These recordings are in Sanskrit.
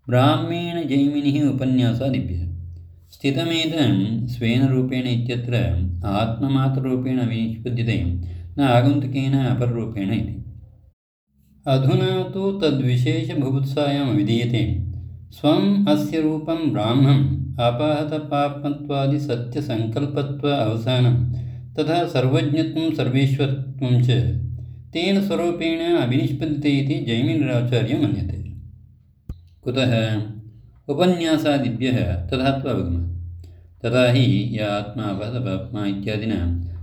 ब्राह्मेण जैमिनिः उपन्यासादिभ्यः स्थितमेतं स्वेन रूपेण इत्यत्र आत्ममात्ररूपेण विनिष्पद्यते न आगन्तुकेन अपररूपेण इति। अधुना तु तद्विशेषबुभुत्सायाम् अविधीयते। स्वम् अस्य रूपं ब्राह्मम् अपाहतपाप्मत्वादिसत्यसङ्कल्पत्व अवसानं तथा सर्वज्ञत्वं सर्वेश्वरत्वं च तेन स्वरूपेण अभिनिष्पद्यते इति जैमिनिराचार्यं मन्यते। कुतः उपन्यासादिभ्यः तथात्वावगमः। तथा हि य आत्मा अपहतपाप्मा इत्यादिना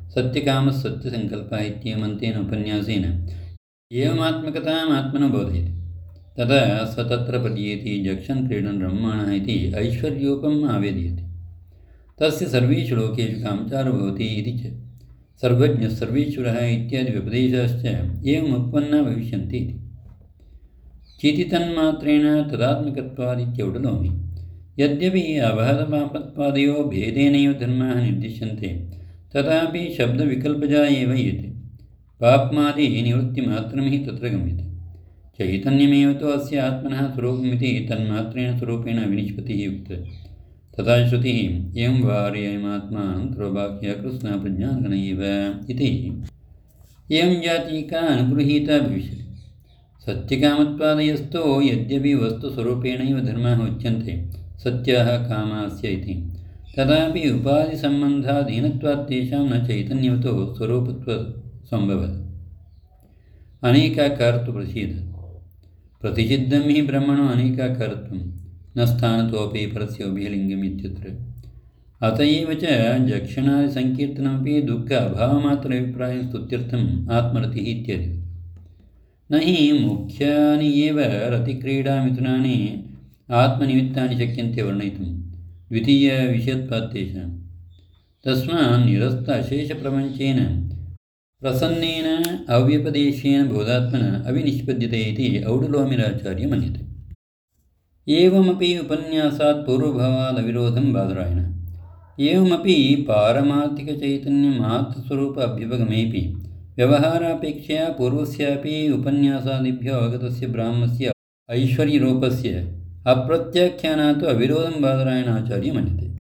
सत्यकामः इत्येवमन्तेन उपन्यासेन एवमात्मकताम् आत्मनो बोधयति। तदा स तत्र पद्येति जक्षन् क्रीडन् रम्माणः इति ऐश्वर्योपम् आवेदयति। तस्य सर्वेषु लोकेषु कामचारो भवति इति च सर्वज्ञः सर्वेश्वरः इत्यादि व्यपदेशाश्च एवमुत्पन्ना भविष्यन्ति इति। चितितन्मात्रेण तदात्मकत्वादित्यौडलोमि। यद्यपि अपहतपाप्मत्वादयो भेदेनैव धर्माः निर्दिश्यन्ते तथापि शब्दविकल्पजा एव येते। पाप्मादि निवृत्तिमात्रं हि तत्र गम्यते। चैतन्यमेव तु अस्य आत्मनः स्वरूपमिति तन्मात्रेण स्वरूपेण विनिष्पत्तिः उक्ता। तथा श्रुतिः एवं वार्ययमात्मा अन्तरोबाह्य कृत्स्नप्रज्ञानगण एव इति एवं जातीका अनुगृहीता भविष्यति। सत्यकामत्वादयस्तु यद्यपि वस्तुस्वरूपेणैव धर्माः उच्यन्ते सत्याः कामास्य इति तथापि उपाधिसम्बन्धाधीनत्वात् तेषां न चैतन्यवतो स्वरूपत्वसम्भवत्। अनेकाकारत्वप्रसीदत्। प्रतिषिद्धं हि ब्रह्मणो अनेकाकारत्वं न स्थानतोऽपि परस्य उभयलिङ्गम् इत्यत्र। अत एव च जक्षणादिसङ्कीर्तनमपि दुःख अभावमात्रभिप्रायं स्तुत्यर्थम् आत्मरतिः इत्यादि। न हि मुख्यानि एव रतिक्रीडामिथुनानि आत्मनिमित्तानि शक्यन्ते वर्णयितुं द्वितीयविषयत्वात् तेषां। तस्मात् निरस्त अशेषप्रपञ्चेन प्रसन्नेन अव्यपदेशेन बोधात्मना अविनिष्पद्यते इति औडलोमिराचार्यं मन्यते। एवमपि उपन्यासात् पूर्वभावादविरोधं बादरायणः। एवमपि पारमार्थिकचैतन्यमात्रस्वरूप अभ्युपगमेऽपि व्यवहारापेक्षया पूर्वस्यापि उपन्यासादिभ्यो अवगतस्य ब्राह्मस्य ऐश्वर्यरूपस्य अप्रत्याख्यानात् अविरोधं बादरायणाचार्यं मन्यते।